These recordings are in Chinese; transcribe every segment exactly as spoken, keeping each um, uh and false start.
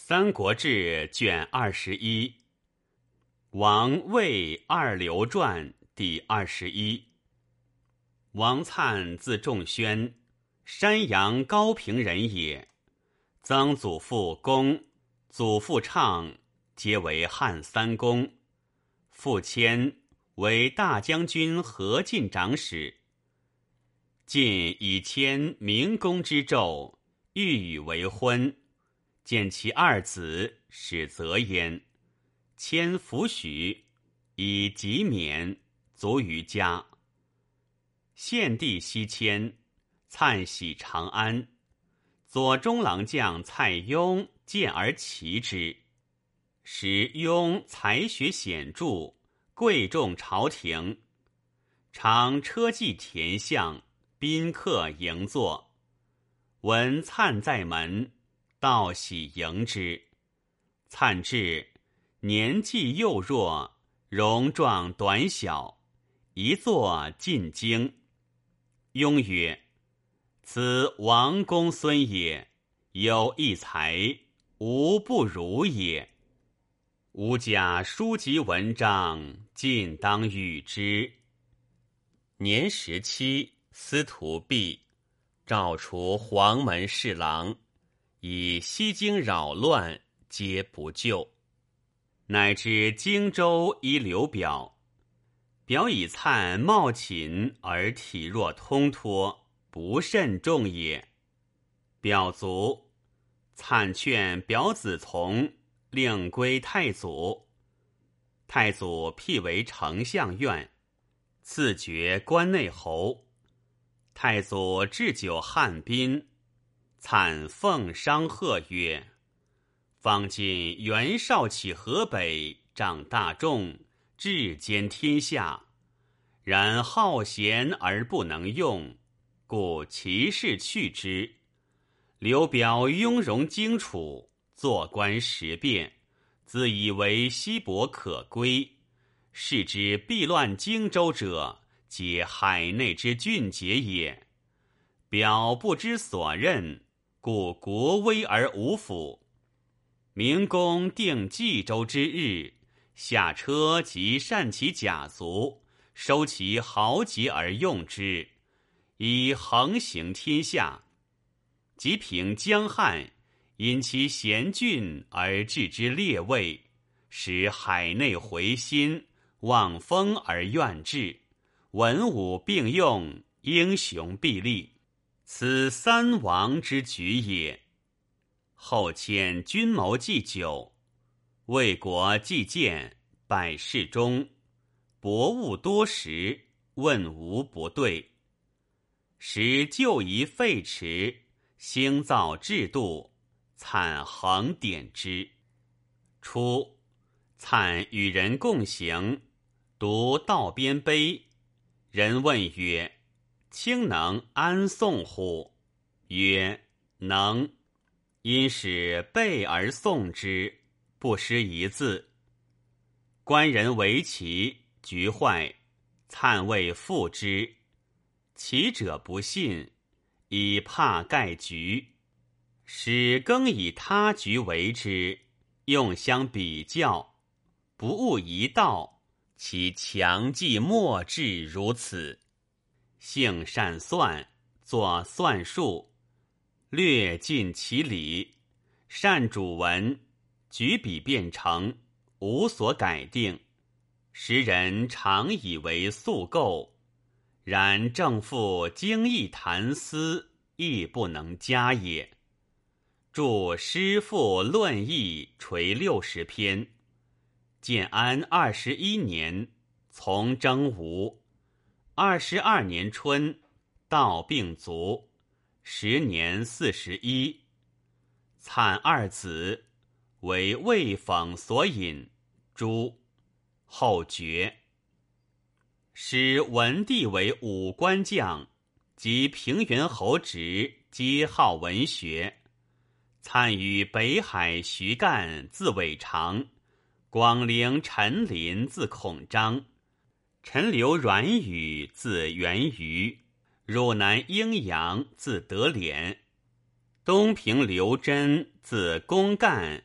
三国志》卷二十一，王魏二刘传第二十一。王粲字仲宣，山阳高平人也。曾祖父公，祖父畅，皆为汉三公。父谦为大将军何进长史。晋以谦明公之胄，欲与为婚。见其二子，始择焉。谦弗许，以己免，卒于家。献帝西迁，粲徙长安。左中郎将蔡邕见而奇之。时邕才学显著，贵重朝廷，常车骑田相，宾客迎坐。闻粲在门，道喜迎之。粲至，年纪幼弱，容状短小，一坐进京。邕曰：此王公孙也，有一才，无不如也。吾家书籍文章，尽当与之。年十七，司徒弼，诏除黄门侍郎，以西京扰乱，皆不救。乃至荆州依刘表，表以粲貌寝而体弱通脱，不甚重也。表卒，粲劝表子从，令归太祖。太祖辟为丞相院，赐爵关内侯。太祖置酒汉宾，粲奉商贺曰：方今袁绍起河北，掌大众，治兼天下，然好贤而不能用，故其事去之。刘表雍容荆楚，做官时变，自以为西伯可归，是之避乱荆州者，皆海内之俊杰也。表不知所任，故国危而无辅。明公定冀州之日，下车即善其甲卒，收其豪杰而用之，以横行天下。即平江汉，因其贤俊而置之列位，使海内回心，望风而愿治，文武并用，英雄必立，此三王之举也。后迁军谋祭酒，为国祭剑，百事中，博物多识，问无不对。时旧仪废弛，兴造制度，粲恒典之。初，粲与人共行，读道边碑，人问曰：卿能安宋乎？曰：能。因使背而诵之，不失一字。官人为其局坏，粲谓复之，其者不信，以怕盖局，使更以他局为之，用相比较，不误一道，其强记莫志如此。性善算，作算术，略尽其理，善主文，举笔便成，无所改定。时人常以为素构，然正负精义谈思，亦不能加也。著诗赋论议垂六十篇。建安二十一年，从征吴。二十二年春，道病卒，时年四十一。粲二子，为魏讽所引，诛，后爵。使文帝为武官将，及平原侯职，皆好文学。粲与北海徐干字韦长，广陵陈琳字孔章，陈留阮宇字元瑜，汝南应阳字德敛，东平刘真字公干，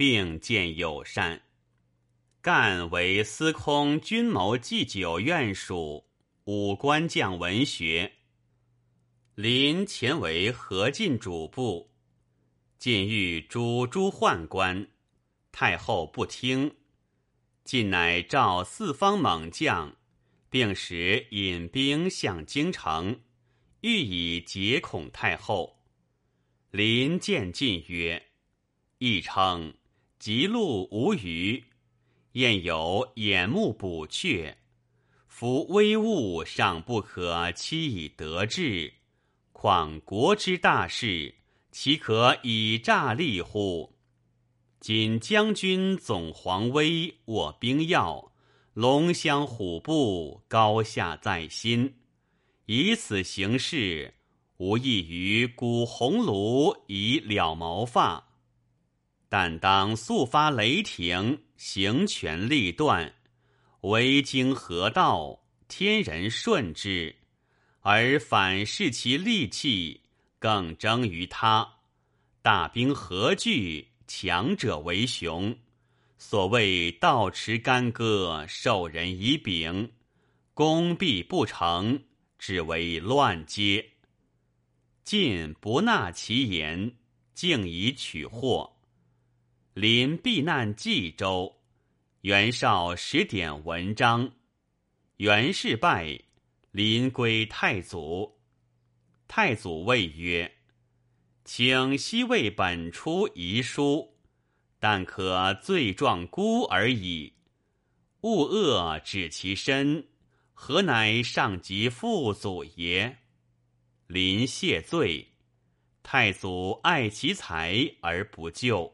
并见友善。干为司空军谋祭酒院属武官将文学。临前为河禁主簿，晋欲诛诸宦官，太后不听。晋乃召四方猛将，并使引兵向京城，欲以解恐太后。临见晋曰：亦称极禄无余，燕有眼目补阙，夫微物尚不可期以得志，况国之大事，岂可以诈立乎？今将军总皇威，握兵要，龙骧虎步，高下在心，以此行事，无异于鼓鸿胪以了毛发。但当速发雷霆，行权立断，为经河道，天人顺之，而反视其利器，更争于他。大兵合聚，强者为雄。所谓道持干戈，授人以柄，攻必不成，只为乱阶。晋不纳其言，竟以取祸。临避难冀州，袁绍使典文章，袁氏败，临归太祖。太祖谓曰：请西魏本初遗书，但可罪状孤而已，勿恶指其身，何乃上及父祖也？临谢罪，太祖爱其才而不救。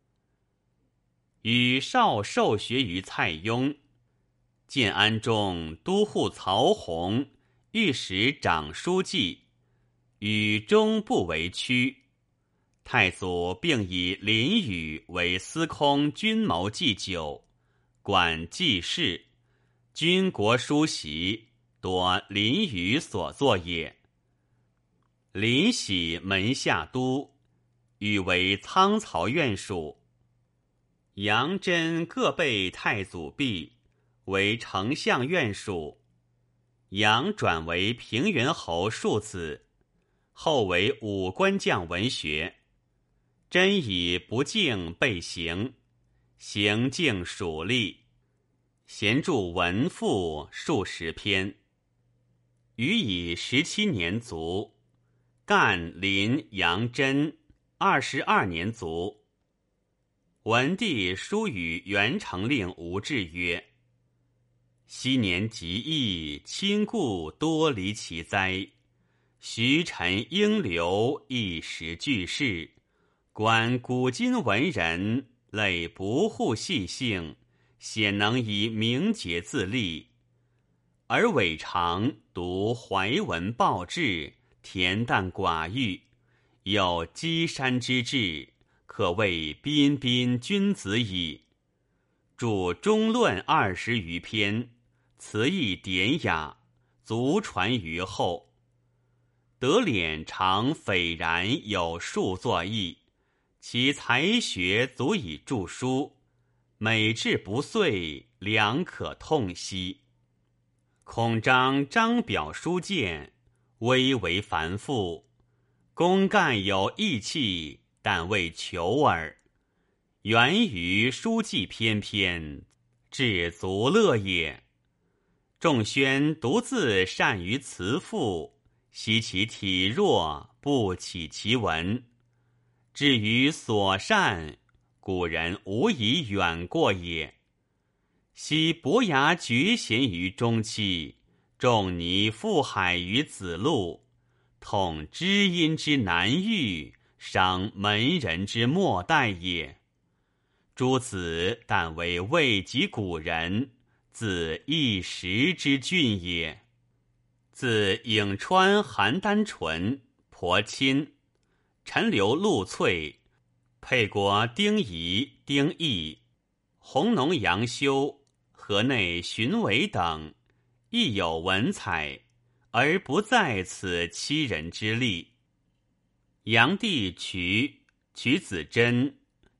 与绍受学于蔡邕，建安中都护曹洪，御史长书记，与中不为屈。太祖并以林宇为司空军谋祭酒，管祭事，军国书席多林宇所作也。林喜门下都，与为仓曹院属。杨真各被太祖毙，为丞相院属。杨转为平原侯庶子，后为武官将文学。真以不敬被刑，行径属吏，闲著文赋数十篇。余以十七年卒。干临杨真二十二年卒。文帝书与元成令吴志曰：昔年极易，亲故多离其灾。徐臣应流，一时俱逝。观古今文人，类不护细性，鲜能以名节自立。而伪常读怀文抱志，恬淡寡欲，有稽山之志，可谓彬彬君子矣。著中论二十余篇，词意典雅，足传于后。德敛常斐然有数作义，其才学足以著书，美志不遂，良可痛惜。孔章张表书见，微为繁复，公干有义气，但为求耳。源于书记翩翩，至足乐也。仲宣独自善于辞赋，惜其体弱，不起其文。至于所善，古人无以远过也。昔伯牙绝贤于中期，仲尼赴海于子路，统知音之难遇，伤门人之末代也。诸子但为未及古人，自一时之俊也。自颍川邯郸淳、婆钦、陈留陆粹、沛国丁仪、丁义、弘农杨修、河内荀伟等，亦有文采，而不在此欺人之力。炀帝瞿、瞿子真、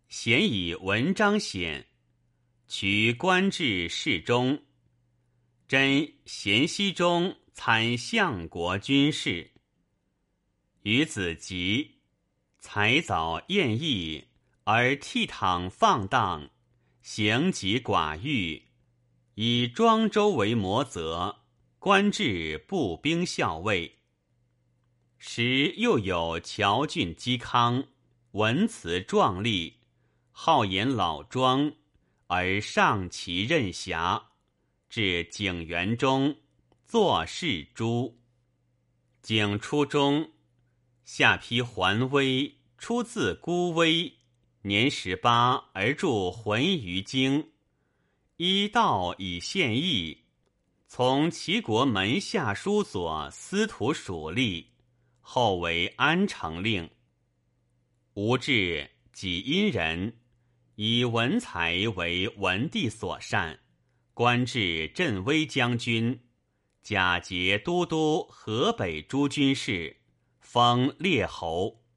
咸以文章显，取官至侍中。真咸熙中参相国军事。于子吉，才早宴逸，而倜傥放荡，行己寡欲，以庄周为模则，官至步兵校尉。时又有乔郡嵇康，文辞壮丽，好言老庄，而上其任侠，至景元中，作事诛。景初中，下邳桓威出自孤危，年十八而著浑于京，依道以献艺，从齐国门下书所司徒属吏，后为安城令。吴至，己阴人，以文才为文帝所善，官至镇威将军，假节都督河北诸军事，封列侯。